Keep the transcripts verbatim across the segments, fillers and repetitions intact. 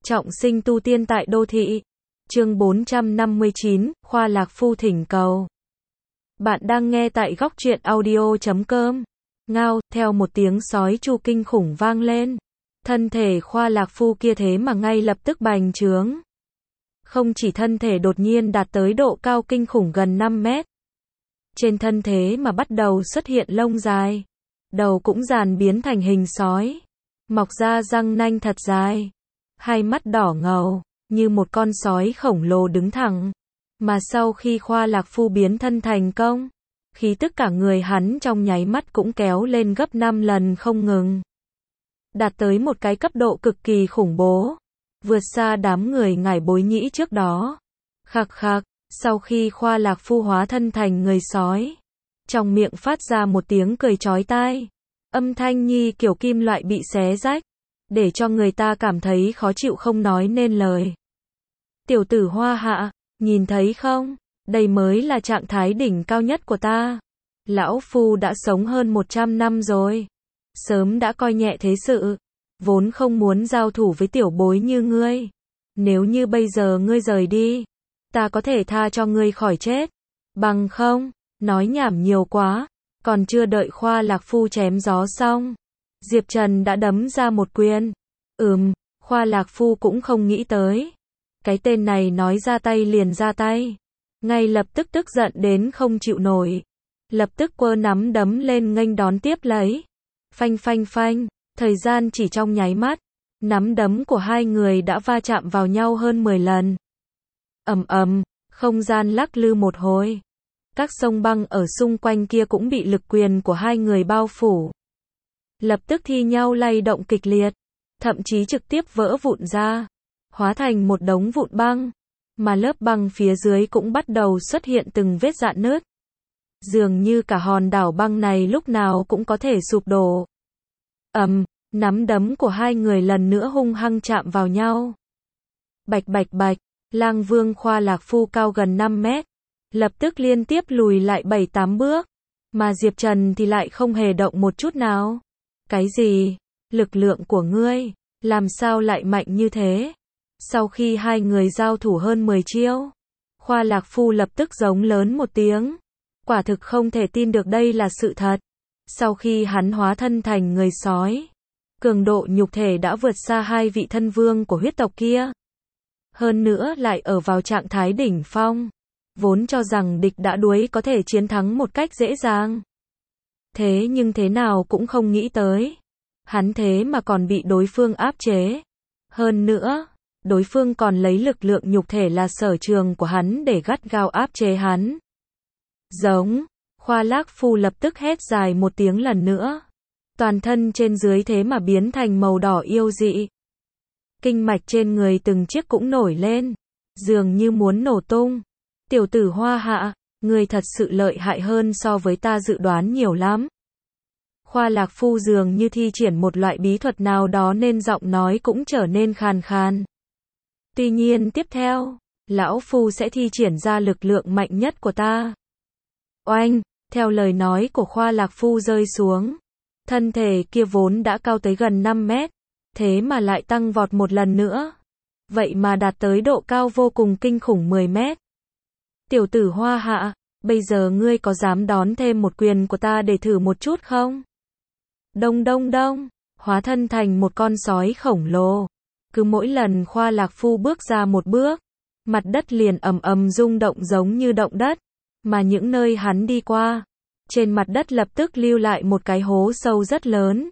Trọng sinh tu tiên tại đô thị. Chương bốn trăm năm mươi chín, Khoa Lạc Phu thỉnh cầu. Bạn đang nghe tại góc truyện audio chấm com. Ngao, theo một tiếng sói chu kinh khủng vang lên. Thân thể Khoa Lạc Phu kia thế mà ngay lập tức bành trướng. Không chỉ thân thể đột nhiên đạt tới độ cao kinh khủng gần năm mét. Trên thân thế mà bắt đầu xuất hiện lông dài. Đầu cũng dàn biến thành hình sói. Mọc ra răng nanh thật dài. Hai mắt đỏ ngầu, như một con sói khổng lồ đứng thẳng. Mà sau khi Khoa Lạc Phu biến thân thành công, khí tức cả người hắn trong nháy mắt cũng kéo lên gấp năm lần không ngừng. Đạt tới một cái cấp độ cực kỳ khủng bố, vượt xa đám người ngải bối nhĩ trước đó. Khạc khạc, sau khi Khoa Lạc Phu hóa thân thành người sói, trong miệng phát ra một tiếng cười chói tai. Âm thanh nhi kiểu kim loại bị xé rách, để cho người ta cảm thấy khó chịu không nói nên lời. Tiểu tử Hoa Hạ, nhìn thấy không? Đây mới là trạng thái đỉnh cao nhất của ta. Lão Phu đã sống hơn một trăm năm rồi. Sớm đã coi nhẹ thế sự. Vốn không muốn giao thủ với tiểu bối như ngươi. Nếu như bây giờ ngươi rời đi, ta có thể tha cho ngươi khỏi chết. Bằng không, nói nhảm nhiều quá. Còn chưa đợi Khoa Lạc Phu chém gió xong, Diệp Trần đã đấm ra một quyền. Ừm, Khoa Lạc Phu cũng không nghĩ tới. Cái tên này nói ra tay liền ra tay. Ngay lập tức tức giận đến không chịu nổi. Lập tức quơ nắm đấm lên nghênh đón tiếp lấy. Phanh phanh phanh, thời gian chỉ trong nháy mắt. Nắm đấm của hai người đã va chạm vào nhau hơn mười lần. Ầm ầm, không gian lắc lư một hồi. Các sông băng ở xung quanh kia cũng bị lực quyền của hai người bao phủ. Lập tức thi nhau lay động kịch liệt, thậm chí trực tiếp vỡ vụn ra, hóa thành một đống vụn băng, mà lớp băng phía dưới cũng bắt đầu xuất hiện từng vết rạn nứt. Dường như cả hòn đảo băng này lúc nào cũng có thể sụp đổ. Ầm, nắm đấm của hai người lần nữa hung hăng chạm vào nhau. Bạch bạch bạch, Lang Vương Khoa Lạc Phu cao gần năm mét. Lập tức liên tiếp lùi lại bảy tám bước, mà Diệp Trần thì lại không hề động một chút nào. Cái gì? Lực lượng của ngươi, làm sao lại mạnh như thế? Sau khi hai người giao thủ hơn mười chiêu, Khoa Lạc Phu lập tức giống lớn một tiếng. Quả thực không thể tin được đây là sự thật. Sau khi hắn hóa thân thành người sói, cường độ nhục thể đã vượt xa hai vị thân vương của huyết tộc kia. Hơn nữa lại ở vào trạng thái đỉnh phong. Vốn cho rằng địch đã đuối có thể chiến thắng một cách dễ dàng. Thế nhưng thế nào cũng không nghĩ tới. Hắn thế mà còn bị đối phương áp chế. Hơn nữa, đối phương còn lấy lực lượng nhục thể là sở trường của hắn để gắt gao áp chế hắn. Giống, Khoa Lạc Phu lập tức hét dài một tiếng lần nữa. Toàn thân trên dưới thế mà biến thành màu đỏ yêu dị. Kinh mạch trên người từng chiếc cũng nổi lên, dường như muốn nổ tung. Tiểu tử Hoa Hạ, người thật sự lợi hại hơn so với ta dự đoán nhiều lắm. Khoa Lạc Phu dường như thi triển một loại bí thuật nào đó nên giọng nói cũng trở nên khàn khàn. Tuy nhiên tiếp theo, Lão Phu sẽ thi triển ra lực lượng mạnh nhất của ta. Oanh, theo lời nói của Khoa Lạc Phu rơi xuống. Thân thể kia vốn đã cao tới gần năm mét, thế mà lại tăng vọt một lần nữa. Vậy mà đạt tới độ cao vô cùng kinh khủng mười mét. Tiểu tử Hoa Hạ, bây giờ ngươi có dám đón thêm một quyền của ta để thử một chút không? Đông đông đông, hóa thân thành một con sói khổng lồ. Cứ mỗi lần Khoa Lạc Phu bước ra một bước, mặt đất liền ầm ầm rung động giống như động đất. Mà những nơi hắn đi qua, trên mặt đất lập tức lưu lại một cái hố sâu rất lớn.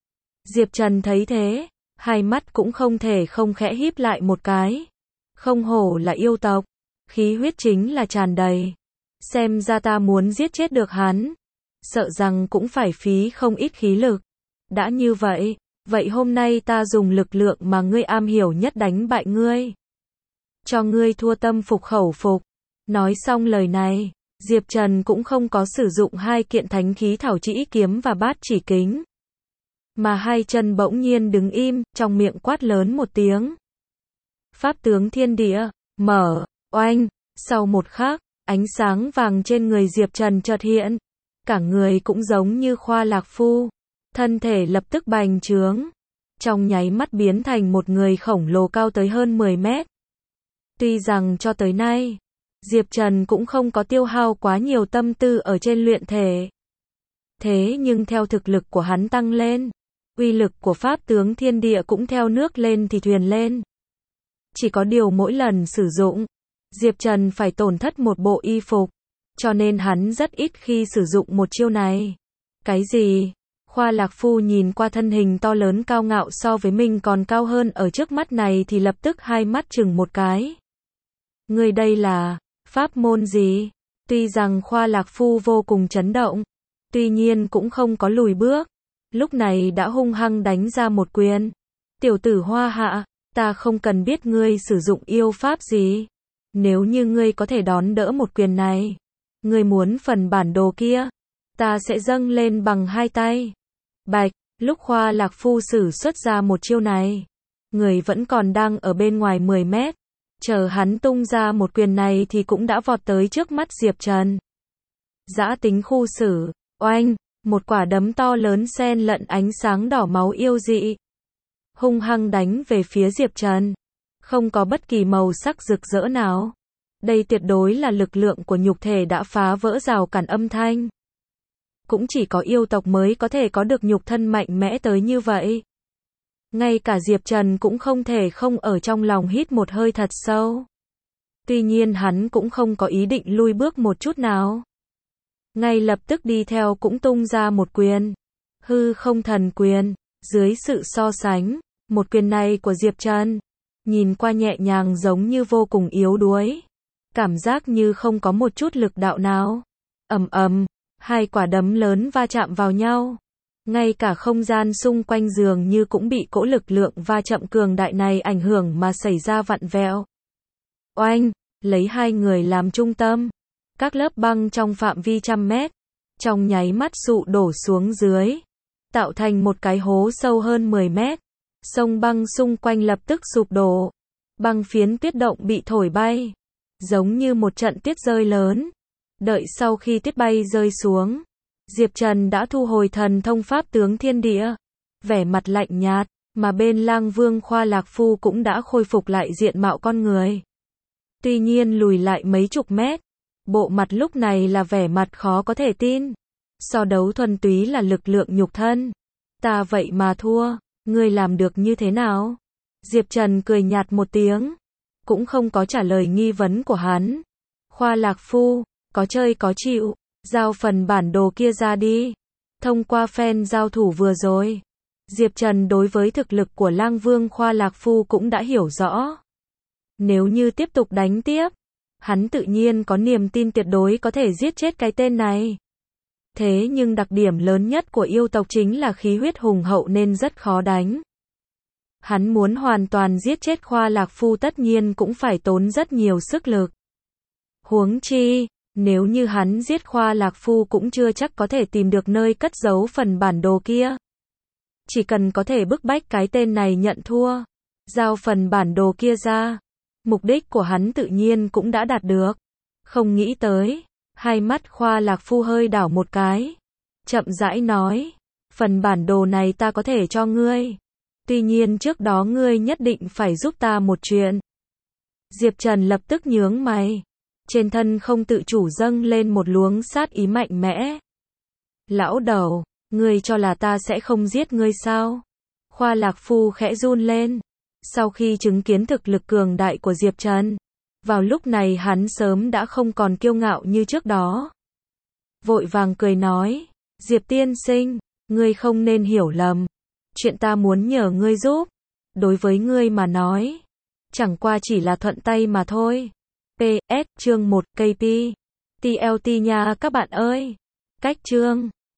Diệp Trần thấy thế, hai mắt cũng không thể không khẽ híp lại một cái. Không hổ là yêu tộc. Khí huyết chính là tràn đầy. Xem ra ta muốn giết chết được hắn, sợ rằng cũng phải phí không ít khí lực. Đã như vậy, vậy hôm nay ta dùng lực lượng mà ngươi am hiểu nhất đánh bại ngươi. Cho ngươi thua tâm phục khẩu phục. Nói xong lời này, Diệp Trần cũng không có sử dụng hai kiện thánh khí thảo chỉ kiếm và bát chỉ kính. Mà hai chân bỗng nhiên đứng im, trong miệng quát lớn một tiếng. Pháp tướng thiên địa, mở. Oanh, sau một khắc, ánh sáng vàng trên người Diệp Trần chợt hiện. Cả người cũng giống như Khoa Lạc Phu. Thân thể lập tức bành trướng. trong nháy mắt biến thành một người khổng lồ cao tới hơn mười mét. Tuy rằng cho tới nay, Diệp Trần cũng không có tiêu hao quá nhiều tâm tư ở trên luyện thể. Thế nhưng theo thực lực của hắn tăng lên, uy lực của pháp tướng thiên địa cũng theo nước lên thì thuyền lên. Chỉ có điều mỗi lần sử dụng, Diệp Trần phải tổn thất một bộ y phục, cho nên hắn rất ít khi sử dụng một chiêu này. Cái gì? Khoa Lạc Phu nhìn qua thân hình to lớn cao ngạo so với mình còn cao hơn ở trước mắt này thì lập tức hai mắt chừng một cái. Người đây là pháp môn gì? Tuy rằng Khoa Lạc Phu vô cùng chấn động, tuy nhiên cũng không có lùi bước. Lúc này đã hung hăng đánh ra một quyền. Tiểu tử Hoa Hạ, ta không cần biết ngươi sử dụng yêu pháp gì. Nếu như ngươi có thể đón đỡ một quyền này, ngươi muốn phần bản đồ kia, ta sẽ dâng lên bằng hai tay. Bạch, lúc Khoa Lạc Phu sử xuất ra một chiêu này, người vẫn còn đang ở bên ngoài mười mét. Chờ hắn tung ra một quyền này thì cũng đã vọt tới trước mắt Diệp Trần. Dã tính khu xử, oanh, một quả đấm to lớn xen lẫn ánh sáng đỏ máu yêu dị, hung hăng đánh về phía Diệp Trần. Không có bất kỳ màu sắc rực rỡ nào. Đây tuyệt đối là lực lượng của nhục thể đã phá vỡ rào cản âm thanh. Cũng chỉ có yêu tộc mới có thể có được nhục thân mạnh mẽ tới như vậy. Ngay cả Diệp Trần cũng không thể không ở trong lòng hít một hơi thật sâu. Tuy nhiên hắn cũng không có ý định lui bước một chút nào. Ngay lập tức đi theo cũng tung ra một quyền. Hư không thần quyền. Dưới sự so sánh, một quyền này của Diệp Trần, nhìn qua nhẹ nhàng giống như vô cùng yếu đuối. Cảm giác như không có một chút lực đạo nào. Ầm ầm, hai quả đấm lớn va chạm vào nhau. Ngay cả không gian xung quanh dường như cũng bị cỗ lực lượng va chạm cường đại này ảnh hưởng mà xảy ra vặn vẹo. Oanh, lấy hai người làm trung tâm. Các lớp băng trong phạm vi trăm mét, trong nháy mắt sụ đổ xuống dưới, tạo thành một cái hố sâu hơn mười mét. Sông băng xung quanh lập tức sụp đổ. Băng phiến tuyết động bị thổi bay, giống như một trận tuyết rơi lớn. Đợi sau khi tuyết bay rơi xuống, Diệp Trần đã thu hồi thần thông pháp tướng thiên địa, vẻ mặt lạnh nhạt, mà bên Lang Vương Khoa Lạc Phu cũng đã khôi phục lại diện mạo con người. Tuy nhiên lùi lại mấy chục mét, bộ mặt lúc này là vẻ mặt khó có thể tin. So đấu thuần túy là lực lượng nhục thân. Ta vậy mà thua, ngươi làm được như thế nào? Diệp Trần cười nhạt một tiếng, cũng không có trả lời nghi vấn của hắn. Khoa Lạc Phu, có chơi có chịu, giao phần bản đồ kia ra đi. Thông qua phen giao thủ vừa rồi, Diệp Trần đối với thực lực của Lang Vương Khoa Lạc Phu cũng đã hiểu rõ. Nếu như tiếp tục đánh tiếp, hắn tự nhiên có niềm tin tuyệt đối có thể giết chết cái tên này. Thế nhưng đặc điểm lớn nhất của yêu tộc chính là khí huyết hùng hậu nên rất khó đánh. Hắn muốn hoàn toàn giết chết Khoa Lạc Phu tất nhiên cũng phải tốn rất nhiều sức lực. Huống chi, nếu như hắn giết Khoa Lạc Phu cũng chưa chắc có thể tìm được nơi cất giấu phần bản đồ kia. Chỉ cần có thể bức bách cái tên này nhận thua, giao phần bản đồ kia ra, mục đích của hắn tự nhiên cũng đã đạt được. Không nghĩ tới, hai mắt Khoa Lạc Phu hơi đảo một cái, chậm rãi nói, phần bản đồ này ta có thể cho ngươi. Tuy nhiên trước đó ngươi nhất định phải giúp ta một chuyện. Diệp Trần lập tức nhướng mày, trên thân không tự chủ dâng lên một luồng sát ý mạnh mẽ. Lão đầu, ngươi cho là ta sẽ không giết ngươi sao? Khoa Lạc Phu khẽ run lên, sau khi chứng kiến thực lực cường đại của Diệp Trần. Vào lúc này hắn sớm đã không còn kiêu ngạo như trước đó. Vội vàng cười nói, Diệp tiên sinh, ngươi không nên hiểu lầm. Chuyện ta muốn nhờ ngươi giúp, đối với ngươi mà nói, chẳng qua chỉ là thuận tay mà thôi. pê ét chương một K P. T L T nha các bạn ơi. Cách chương